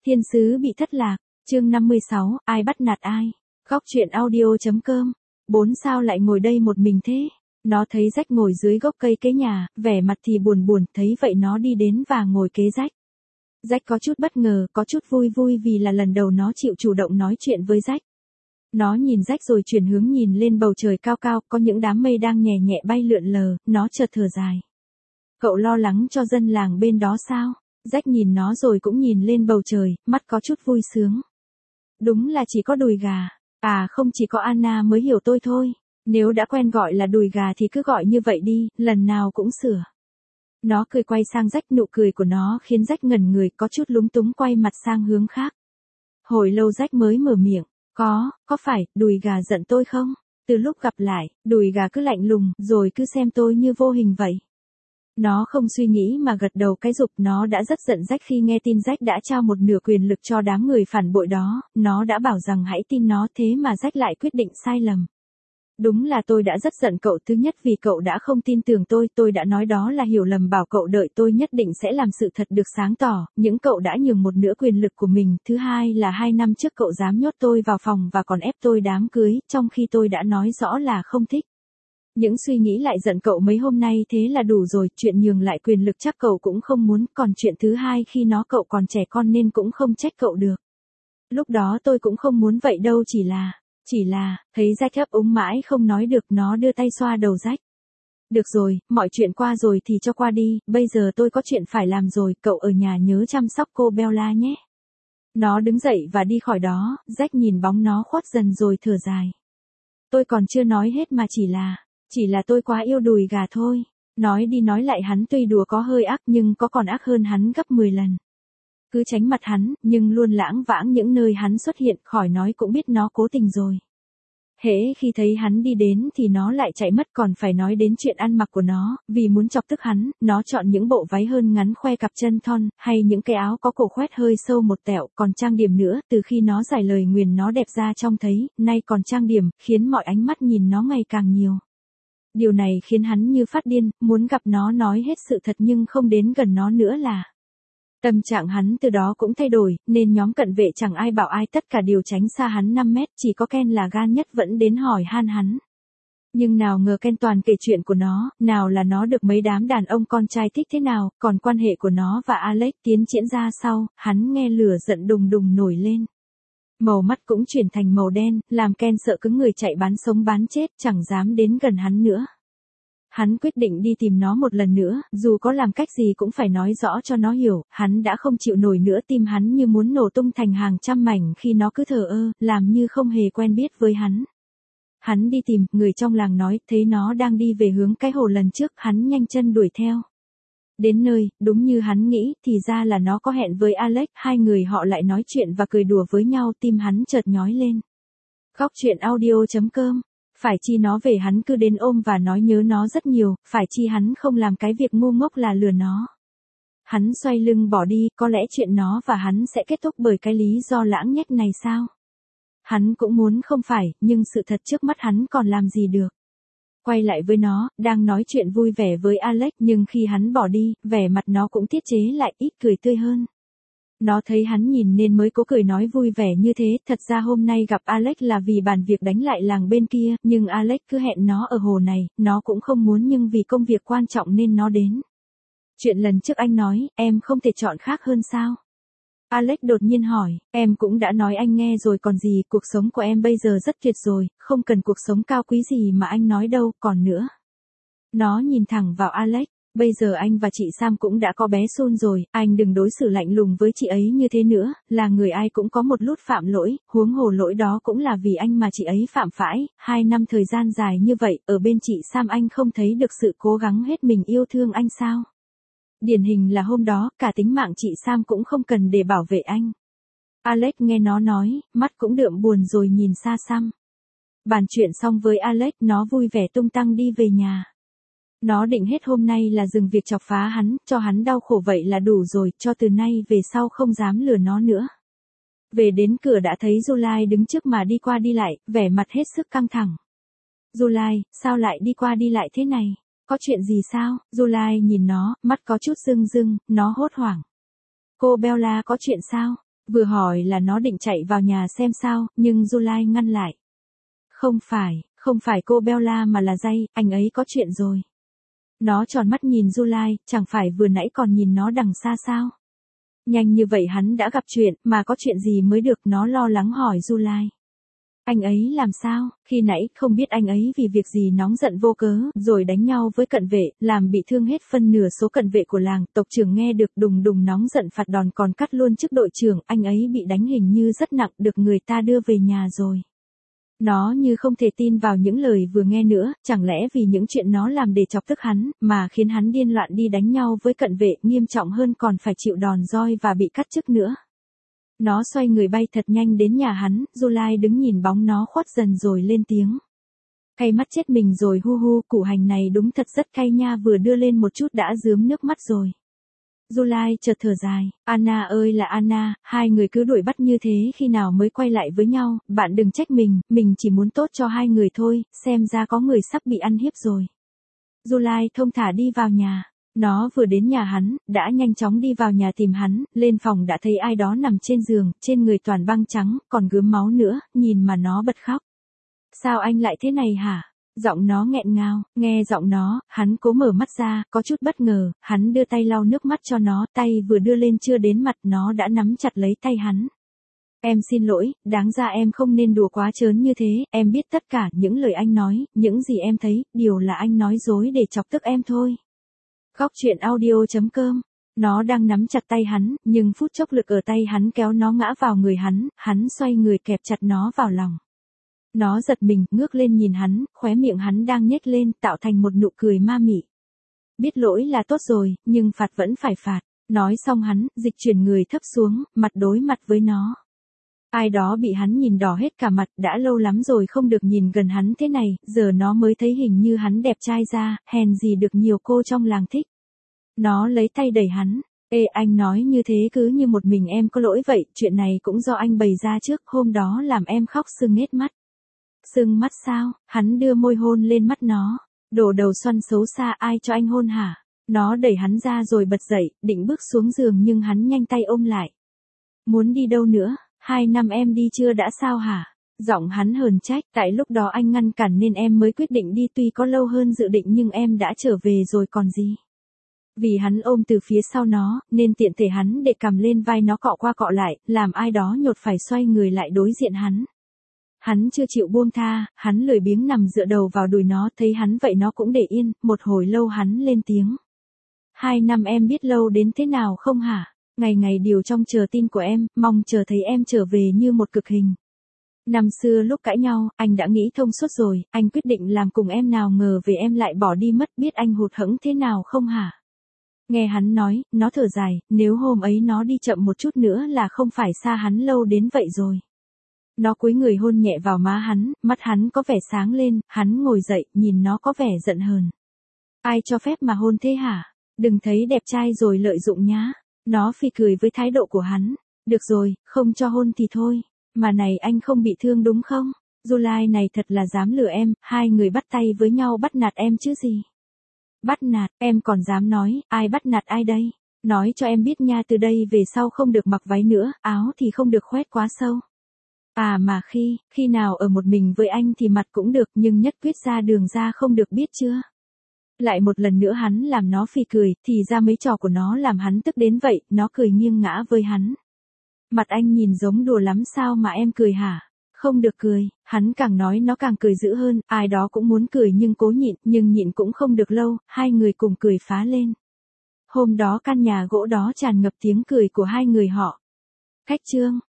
Thiên sứ bị thất lạc, chương 56, ai bắt nạt ai? Góc truyện audio.com. 4 sao lại ngồi đây một mình thế? Nó thấy Rách ngồi dưới gốc cây kế nhà, vẻ mặt thì buồn buồn, thấy vậy nó đi đến và ngồi kế Rách. Rách có chút bất ngờ, có chút vui vui vì là lần đầu nó chịu chủ động nói chuyện với Rách. Nó nhìn Rách rồi chuyển hướng nhìn lên bầu trời cao cao, có những đám mây đang nhẹ nhẹ bay lượn lờ, nó chợt thở dài. Cậu lo lắng cho dân làng bên đó sao? Rách nhìn nó rồi cũng nhìn lên bầu trời, mắt có chút vui sướng. Đúng là chỉ có đùi gà. À không, chỉ có Anna mới hiểu tôi thôi. Nếu đã quen gọi là đùi gà thì cứ gọi như vậy đi, lần nào cũng sửa. Nó cười quay sang Rách, nụ cười của nó khiến Rách ngẩn người, có chút lúng túng quay mặt sang hướng khác. Hồi lâu Rách mới mở miệng. Có phải, đùi gà giận tôi không? Từ lúc gặp lại, đùi gà cứ lạnh lùng, rồi cứ xem tôi như vô hình vậy. Nó không suy nghĩ mà gật đầu cái rụp, nó đã rất giận Rách khi nghe tin Rách đã trao một nửa quyền lực cho đám người phản bội đó, nó đã bảo rằng hãy tin nó, thế mà Rách lại quyết định sai lầm. Đúng là tôi đã rất giận cậu, thứ nhất vì cậu đã không tin tưởng tôi đã nói đó là hiểu lầm, bảo cậu đợi tôi nhất định sẽ làm sự thật được sáng tỏ, những cậu đã nhường một nửa quyền lực của mình, thứ hai là 2 năm trước cậu dám nhốt tôi vào phòng và còn ép tôi đám cưới, trong khi tôi đã nói rõ là không thích. Những suy nghĩ lại giận cậu mấy hôm nay thế là đủ rồi, chuyện nhường lại quyền lực chắc cậu cũng không muốn, còn chuyện thứ hai khi cậu còn trẻ con nên cũng không trách cậu được. Lúc đó tôi cũng không muốn vậy đâu, chỉ là, thấy Rách ấp úng mãi không nói được, nó đưa tay xoa đầu Rách. Được rồi, mọi chuyện qua rồi thì cho qua đi, bây giờ tôi có chuyện phải làm rồi, cậu ở nhà nhớ chăm sóc cô Bella nhé. Nó đứng dậy và đi khỏi đó, Rách nhìn bóng nó khuất dần rồi thở dài. Tôi còn chưa nói hết mà chỉ là tôi quá yêu đùi gà thôi. Nói đi nói lại hắn tuy đùa có hơi ác nhưng có còn ác hơn hắn gấp 10 lần. Cứ tránh mặt hắn, nhưng luôn lãng vãng những nơi hắn xuất hiện, khỏi nói cũng biết nó cố tình rồi. Hễ khi thấy hắn đi đến thì nó lại chạy mất, còn phải nói đến chuyện ăn mặc của nó, vì muốn chọc tức hắn, nó chọn những bộ váy hơn ngắn khoe cặp chân thon, hay những cái áo có cổ khoét hơi sâu một tẹo, còn trang điểm nữa, từ khi nó giải lời nguyền nó đẹp ra trông thấy, nay còn trang điểm, khiến mọi ánh mắt nhìn nó ngày càng nhiều. Điều này khiến hắn như phát điên, muốn gặp nó nói hết sự thật nhưng không đến gần nó nữa là. Tâm trạng hắn từ đó cũng thay đổi, nên nhóm cận vệ chẳng ai bảo ai, tất cả đều tránh xa hắn 5 mét, chỉ có Ken là gan nhất vẫn đến hỏi han hắn. Nhưng nào ngờ Ken toàn kể chuyện của nó, nào là nó được mấy đám đàn ông con trai thích thế nào, còn quan hệ của nó và Alex tiến triển ra sau, hắn nghe lửa giận đùng đùng nổi lên. Màu mắt cũng chuyển thành màu đen, làm Ken sợ cứng người, chạy bán sống bán chết, chẳng dám đến gần hắn nữa. Hắn quyết định đi tìm nó một lần nữa, dù có làm cách gì cũng phải nói rõ cho nó hiểu, hắn đã không chịu nổi nữa, tim hắn như muốn nổ tung thành hàng trăm mảnh khi nó cứ thờ ơ, làm như không hề quen biết với hắn. Hắn đi tìm, người trong làng nói, thấy nó đang đi về hướng cái hồ lần trước, hắn nhanh chân đuổi theo. Đến nơi, đúng như hắn nghĩ, thì ra là nó có hẹn với Alex, hai người họ lại nói chuyện và cười đùa với nhau, tim hắn chợt nhói lên. Góc truyện audio.com. Phải chi nó về hắn cứ đến ôm và nói nhớ nó rất nhiều, phải chi hắn không làm cái việc ngu ngốc là lừa nó. Hắn xoay lưng bỏ đi, có lẽ chuyện nó và hắn sẽ kết thúc bởi cái lý do lãng nhách này sao? Hắn cũng muốn không phải, nhưng sự thật trước mắt hắn còn làm gì được. Quay lại với nó, đang nói chuyện vui vẻ với Alex, nhưng khi hắn bỏ đi, vẻ mặt nó cũng tiết chế lại, ít cười tươi hơn. Nó thấy hắn nhìn nên mới cố cười nói vui vẻ như thế, thật ra hôm nay gặp Alex là vì bàn việc đánh lại làng bên kia, nhưng Alex cứ hẹn nó ở hồ này, nó cũng không muốn nhưng vì công việc quan trọng nên nó đến. Chuyện lần trước anh nói, em không thể chọn khác hơn sao? Alex đột nhiên hỏi, em cũng đã nói anh nghe rồi còn gì, cuộc sống của em bây giờ rất tuyệt rồi, không cần cuộc sống cao quý gì mà anh nói đâu, còn nữa. Nó nhìn thẳng vào Alex. Bây giờ anh và chị Sam cũng đã có bé Sun rồi, anh đừng đối xử lạnh lùng với chị ấy như thế nữa, là người ai cũng có một lúc phạm lỗi, huống hồ lỗi đó cũng là vì anh mà chị ấy phạm phải, 2 năm thời gian dài như vậy, ở bên chị Sam anh không thấy được sự cố gắng hết mình yêu thương anh sao? Điển hình là hôm đó, cả tính mạng chị Sam cũng không cần để bảo vệ anh. Alex nghe nó nói, mắt cũng đượm buồn rồi nhìn xa xăm. Bàn chuyện xong với Alex, nó vui vẻ tung tăng đi về nhà. Nó định hết hôm nay là dừng việc chọc phá hắn, cho hắn đau khổ vậy là đủ rồi, cho từ nay về sau không dám lừa nó nữa. Về đến cửa đã thấy July đứng trước mà đi qua đi lại, vẻ mặt hết sức căng thẳng. July, sao lại đi qua đi lại thế này? Có chuyện gì sao? July nhìn nó, mắt có chút rưng rưng, nó hốt hoảng. Cô Bella có chuyện sao? Vừa hỏi là nó định chạy vào nhà xem sao, nhưng July ngăn lại. Không phải cô Bella mà là Jay, anh ấy có chuyện rồi. Nó tròn mắt nhìn July, chẳng phải vừa nãy còn nhìn nó đằng xa sao? Nhanh như vậy hắn đã gặp chuyện, mà có chuyện gì mới được, nó lo lắng hỏi July. Anh ấy làm sao, khi nãy không biết anh ấy vì việc gì nóng giận vô cớ, rồi đánh nhau với cận vệ, làm bị thương hết phân nửa số cận vệ của làng, tộc trưởng nghe được đùng đùng nóng giận phạt đòn còn cắt luôn chức đội trưởng, anh ấy bị đánh hình như rất nặng, được người ta đưa về nhà rồi. Nó như không thể tin vào những lời vừa nghe nữa, chẳng lẽ vì những chuyện nó làm để chọc tức hắn, mà khiến hắn điên loạn đi đánh nhau với cận vệ, nghiêm trọng hơn còn phải chịu đòn roi và bị cắt chức nữa. Nó xoay người bay thật nhanh đến nhà hắn, July đứng nhìn bóng nó khuất dần rồi lên tiếng. Cay mắt chết mình rồi hu hu, củ hành này đúng thật rất cay nha, vừa đưa lên một chút đã rướm nước mắt rồi. July chợt thở dài, Anna ơi là Anna, hai người cứ đuổi bắt như thế khi nào mới quay lại với nhau, bạn đừng trách mình chỉ muốn tốt cho hai người thôi, xem ra có người sắp bị ăn hiếp rồi. July thông thả đi vào nhà. Nó vừa đến nhà hắn, đã nhanh chóng đi vào nhà tìm hắn, lên phòng đã thấy ai đó nằm trên giường, trên người toàn băng trắng, còn gớm máu nữa, nhìn mà nó bật khóc. Sao anh lại thế này hả? Giọng nó nghẹn ngào, nghe giọng nó, hắn cố mở mắt ra, có chút bất ngờ, hắn đưa tay lau nước mắt cho nó, tay vừa đưa lên chưa đến mặt nó đã nắm chặt lấy tay hắn. Em xin lỗi, đáng ra em không nên đùa quá trớn như thế, em biết tất cả những lời anh nói, những gì em thấy, điều là anh nói dối để chọc tức em thôi. Góc truyện audio.com. Nó đang nắm chặt tay hắn, nhưng phút chốc lực ở tay hắn kéo nó ngã vào người hắn xoay người kẹp chặt nó vào lòng. Nó giật mình, ngước lên nhìn hắn, khóe miệng hắn đang nhếch lên, tạo thành một nụ cười ma mị. Biết lỗi là tốt rồi, nhưng phạt vẫn phải phạt. Nói xong hắn, dịch chuyển người thấp xuống, mặt đối mặt với nó. Ai đó bị hắn nhìn đỏ hết cả mặt, đã lâu lắm rồi không được nhìn gần hắn thế này, giờ nó mới thấy hình như hắn đẹp trai ra, hèn gì được nhiều cô trong làng thích. Nó lấy tay đẩy hắn. Ê, anh nói như thế cứ như một mình em có lỗi vậy, chuyện này cũng do anh bày ra trước, hôm đó làm em khóc sưng hết mắt. Sưng mắt sao? Hắn đưa môi hôn lên mắt nó. Đổ đầu xoăn xấu xa, ai cho anh hôn hả? Nó đẩy hắn ra rồi bật dậy, định bước xuống giường nhưng hắn nhanh tay ôm lại. Muốn đi đâu nữa? 2 năm em đi chưa đã sao hả? Giọng hắn hờn trách, tại lúc đó anh ngăn cản nên em mới quyết định đi, tuy có lâu hơn dự định nhưng em đã trở về rồi còn gì. Vì hắn ôm từ phía sau nó, nên tiện thể hắn để cầm lên vai nó cọ qua cọ lại, làm ai đó nhột phải xoay người lại đối diện hắn. Hắn chưa chịu buông tha, hắn lười biếng nằm dựa đầu vào đùi nó, thấy hắn vậy nó cũng để yên, một hồi lâu hắn lên tiếng. 2 năm em biết lâu đến thế nào không hả? Ngày ngày điều trong chờ tin của em, mong chờ thấy em trở về như một cực hình. Năm xưa lúc cãi nhau, anh đã nghĩ thông suốt rồi, anh quyết định làm cùng em nào ngờ về em lại bỏ đi mất, biết anh hụt hẫng thế nào không hả? Nghe hắn nói, nó thở dài, nếu hôm ấy nó đi chậm một chút nữa là không phải xa hắn lâu đến vậy rồi. Nó cúi người hôn nhẹ vào má hắn, mắt hắn có vẻ sáng lên, hắn ngồi dậy, nhìn nó có vẻ giận hờn. Ai cho phép mà hôn thế hả? Đừng thấy đẹp trai rồi lợi dụng nhá. Nó phì cười với thái độ của hắn. Được rồi, không cho hôn thì thôi. Mà này anh không bị thương đúng không? July này thật là dám lừa em, hai người bắt tay với nhau bắt nạt em chứ gì. Bắt nạt, em còn dám nói, ai bắt nạt ai đây? Nói cho em biết nha, từ đây về sau không được mặc váy nữa, áo thì không được khoét quá sâu. À mà khi nào ở một mình với anh thì mặt cũng được, nhưng nhất quyết ra đường ra không được, biết chưa? Lại một lần nữa hắn làm nó phì cười, thì ra mấy trò của nó làm hắn tức đến vậy, nó cười nghiêng ngã với hắn. Mặt anh nhìn giống đùa lắm, sao mà em cười hả? Không được cười, hắn càng nói nó càng cười dữ hơn, ai đó cũng muốn cười nhưng cố nhịn, nhưng nhịn cũng không được lâu, hai người cùng cười phá lên. Hôm đó căn nhà gỗ đó tràn ngập tiếng cười của hai người họ. Khách chương